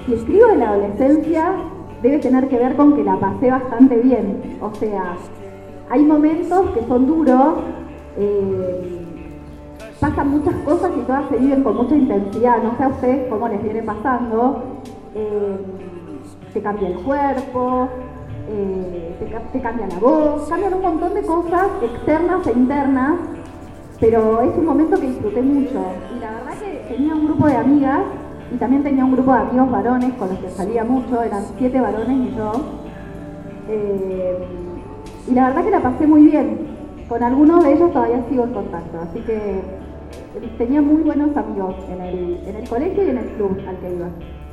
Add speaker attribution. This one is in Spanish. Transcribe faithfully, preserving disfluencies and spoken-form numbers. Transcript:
Speaker 1: si escribo de la adolescencia, debe tener que ver con que la pasé bastante bien. O sea, hay momentos que son duros, eh, pasan muchas cosas y todas se viven con mucha intensidad. No sé a ustedes cómo les viene pasando. Eh, te cambia el cuerpo, eh, te, te cambia la voz, cambian un montón de cosas externas e internas, pero es un momento que disfruté mucho. Y la verdad que tenía un grupo de amigas y también tenía un grupo de amigos varones con los que salía mucho, eran siete varones y yo. Eh, y la verdad que la pasé muy bien. Con algunos de ellos todavía sigo en contacto, así que tenía muy buenos amigos en el, en el colegio y en el club al que iba.